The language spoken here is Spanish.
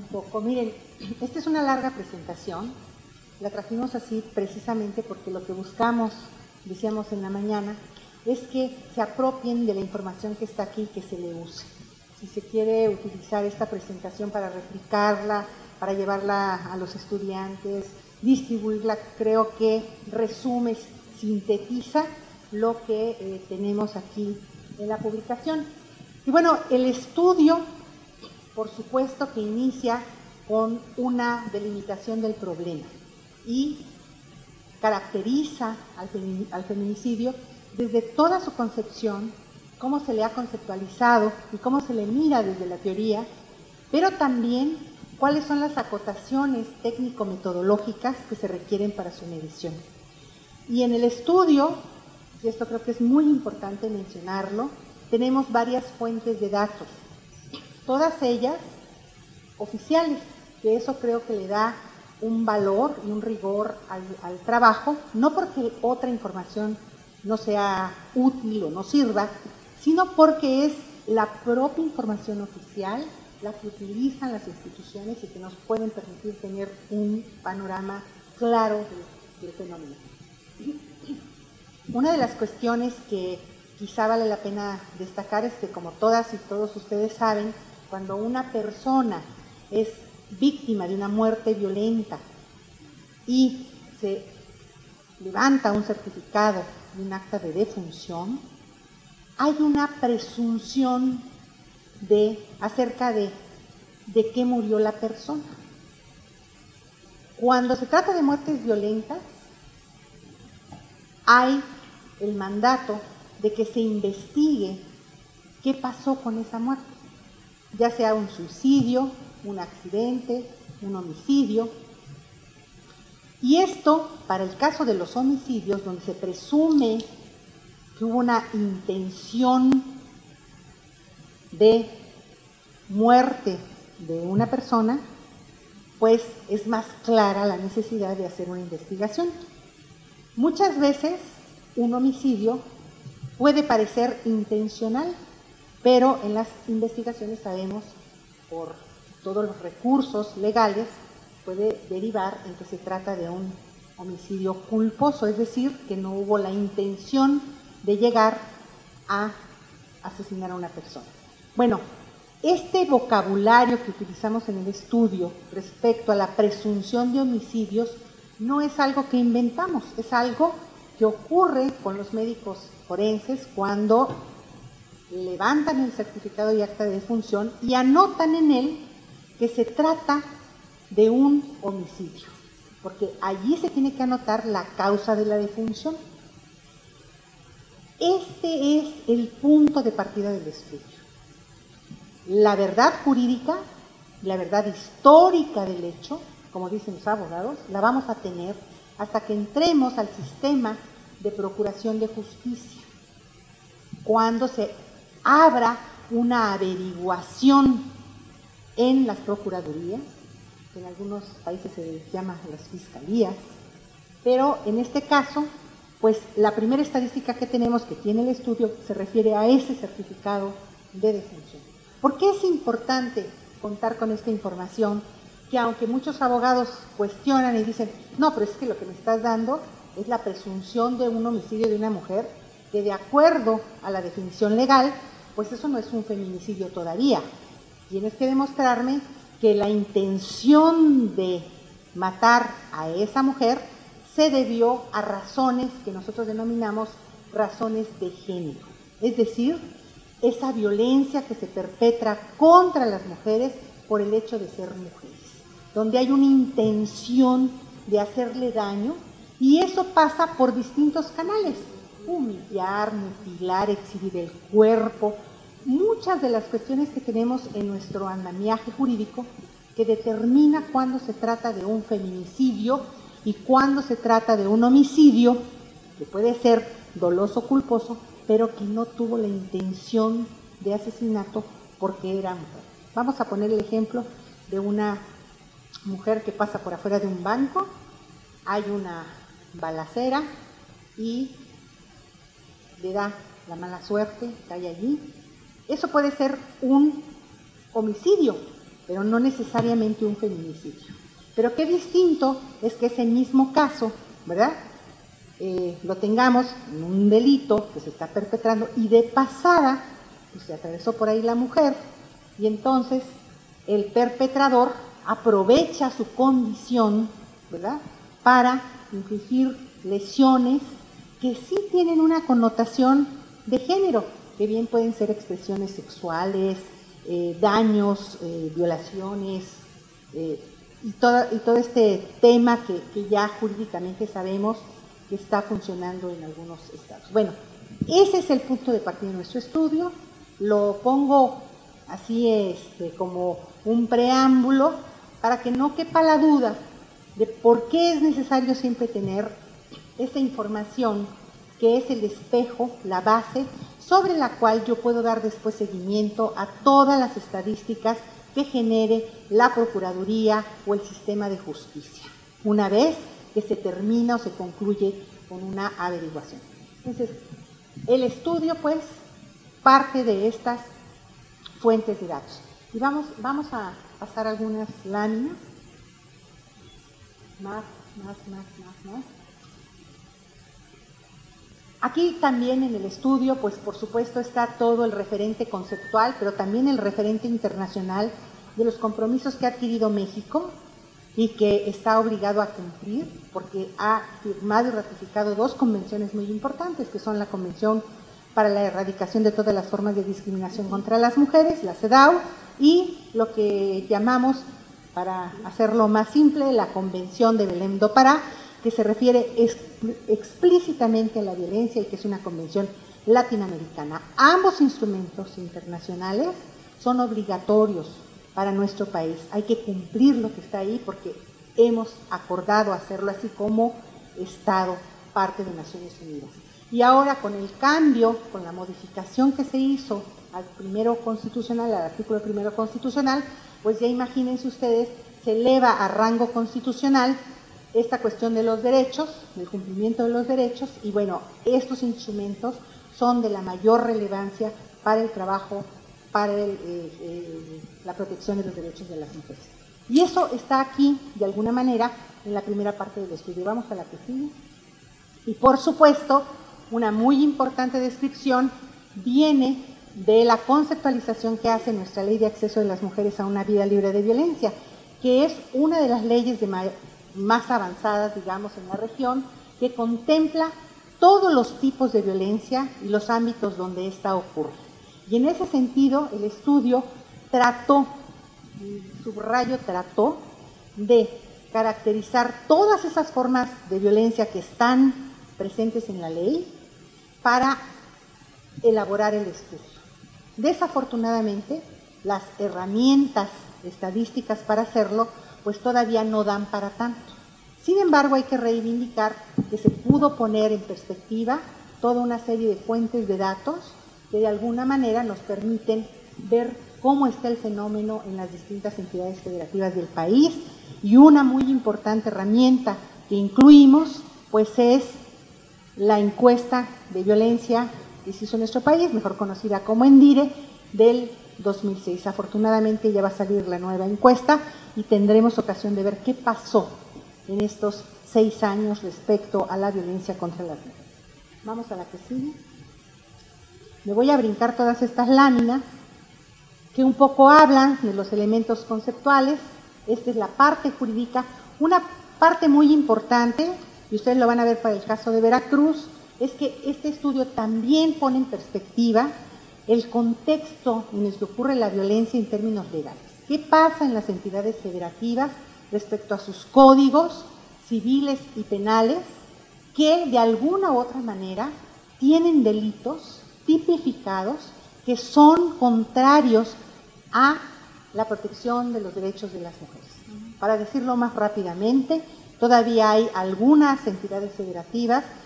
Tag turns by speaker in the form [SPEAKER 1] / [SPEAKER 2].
[SPEAKER 1] poco. Miren, esta es una larga presentación, la trajimos así precisamente porque lo que buscamos, decíamos en la mañana, es que se apropien de la información que está aquí y que se le use. Si se quiere utilizar esta presentación para replicarla, para llevarla a los estudiantes, distribuirla, creo que resume, sintetiza lo que tenemos aquí en la publicación. Y bueno, el estudio, por supuesto que inicia con una delimitación del problema y caracteriza al feminicidio desde toda su concepción, cómo se le ha conceptualizado y cómo se le mira desde la teoría, pero también cuáles son las acotaciones técnico-metodológicas que se requieren para su medición. Y en el estudio, y esto creo que es muy importante mencionarlo, tenemos varias fuentes de datos, todas ellas oficiales, que eso creo que le da un valor y un rigor al trabajo, no porque otra información no sea útil o no sirva, sino porque es la propia información oficial la que utilizan las instituciones y que nos pueden permitir tener un panorama claro del fenómeno. Una de las cuestiones que quizá vale la pena destacar es que, como todas y todos ustedes saben, cuando una persona es víctima de una muerte violenta y se levanta un certificado de un acta de defunción, hay una presunción acerca de qué murió la persona. Cuando se trata de muertes violentas, hay el mandato de que se investigue qué pasó con esa muerte, ya sea un suicidio, un accidente, un homicidio. Y esto, para el caso de los homicidios, donde se presume que hubo una intención de muerte de una persona, pues es más clara la necesidad de hacer una investigación. Muchas veces un homicidio puede parecer intencional, pero en las investigaciones sabemos, por todos los recursos legales, puede derivar en que se trata de un homicidio culposo, es decir, que no hubo la intención de llegar a asesinar a una persona. Bueno, este vocabulario que utilizamos en el estudio respecto a la presunción de homicidios no es algo que inventamos, es algo que ocurre con los médicos forenses cuando levantan el certificado y acta de defunción y anotan en él que se trata de un homicidio, porque allí se tiene que anotar la causa de la defunción. Este es el punto de partida del estudio. La verdad jurídica, la verdad histórica del hecho, como dicen los abogados, la vamos a tener hasta que entremos al sistema de procuración de justicia, cuando se abra una averiguación en las procuradurías, que en algunos países se les llama las fiscalías, pero en este caso, pues la primera estadística que tenemos, que tiene el estudio, se refiere a ese certificado de defunción. ¿Por qué es importante contar con esta información? Que aunque muchos abogados cuestionan y dicen, no, pero es que lo que me estás dando es la presunción de un homicidio de una mujer, que de acuerdo a la definición legal, pues eso no es un feminicidio todavía. Tienes que demostrarme que la intención de matar a esa mujer se debió a razones que nosotros denominamos razones de género. Es decir, esa violencia que se perpetra contra las mujeres por el hecho de ser mujeres, donde hay una intención de hacerle daño, y eso pasa por distintos canales: humillar, mutilar, exhibir el cuerpo, muchas de las cuestiones que tenemos en nuestro andamiaje jurídico que determina cuándo se trata de un feminicidio y cuándo se trata de un homicidio, que puede ser doloso o culposo, pero que no tuvo la intención de asesinato porque era mujer. Vamos a poner el ejemplo de una mujer que pasa por afuera de un banco, hay una balacera y le da la mala suerte, cae allí. Eso puede ser un homicidio, pero no necesariamente un feminicidio. Pero qué distinto es que ese mismo caso, ¿verdad?, lo tengamos en un delito que se está perpetrando y de pasada pues, se atravesó por ahí la mujer y entonces el perpetrador aprovecha su condición, ¿verdad?, para infligir lesiones que sí tienen una connotación de género, que bien pueden ser expresiones sexuales, daños, violaciones, y todo este tema que ya jurídicamente sabemos que está funcionando en algunos estados. Bueno, ese es el punto de partida de nuestro estudio, lo pongo así como un preámbulo para que no quepa la duda de por qué es necesario siempre tener esa información que es el espejo, la base, sobre la cual yo puedo dar después seguimiento a todas las estadísticas que genere la Procuraduría o el sistema de justicia, una vez que se termina o se concluye con una averiguación. Entonces, el estudio, pues, parte de estas fuentes de datos. Y vamos a pasar algunas láminas. Más. Aquí también en el estudio, pues por supuesto está todo el referente conceptual, pero también el referente internacional de los compromisos que ha adquirido México y que está obligado a cumplir, porque ha firmado y ratificado 2 convenciones muy importantes, que son la Convención para la Erradicación de todas las formas de discriminación contra las mujeres, la CEDAW, y lo que llamamos, para hacerlo más simple, la Convención de Belém do Pará, que se refiere explícitamente a la violencia y que es una convención latinoamericana. Ambos instrumentos internacionales son obligatorios para nuestro país. Hay que cumplir lo que está ahí porque hemos acordado hacerlo así como Estado, parte de Naciones Unidas. Y ahora con el cambio, con la modificación que se hizo al primero constitucional, al artículo primero constitucional, pues ya imagínense ustedes, se eleva a rango constitucional esta cuestión de los derechos, del cumplimiento de los derechos, y bueno, estos instrumentos son de la mayor relevancia para el trabajo, para la protección de los derechos de las mujeres. Y eso está aquí, de alguna manera, en la primera parte del estudio. Vamos a la que sigue. Y por supuesto, una muy importante descripción viene de la conceptualización que hace nuestra Ley de Acceso de las Mujeres a una Vida Libre de Violencia, que es una de las leyes más avanzadas, digamos, en la región, que contempla todos los tipos de violencia y los ámbitos donde ésta ocurre. Y en ese sentido, el estudio trató de caracterizar todas esas formas de violencia que están presentes en la ley para elaborar el estudio. Desafortunadamente, las herramientas estadísticas para hacerlo pues todavía no dan para tanto. Sin embargo, hay que reivindicar que se pudo poner en perspectiva toda una serie de fuentes de datos que de alguna manera nos permiten ver cómo está el fenómeno en las distintas entidades federativas del país, y una muy importante herramienta que incluimos pues es la encuesta de violencia que se hizo en nuestro país, mejor conocida como ENDIRE, del 2006. Afortunadamente ya va a salir la nueva encuesta y tendremos ocasión de ver qué pasó en estos 6 años respecto a la violencia contra las mujeres. Vamos a la que sigue. Me voy a brincar todas estas láminas que un poco hablan de los elementos conceptuales. Esta es la parte jurídica. Una parte muy importante, y ustedes lo van a ver para el caso de Veracruz, es que este estudio también pone en perspectiva el contexto en el que ocurre la violencia en términos legales. ¿Qué pasa en las entidades federativas respecto a sus códigos civiles y penales que de alguna u otra manera tienen delitos tipificados que son contrarios a la protección de los derechos de las mujeres? Para decirlo más rápidamente, todavía hay algunas entidades federativas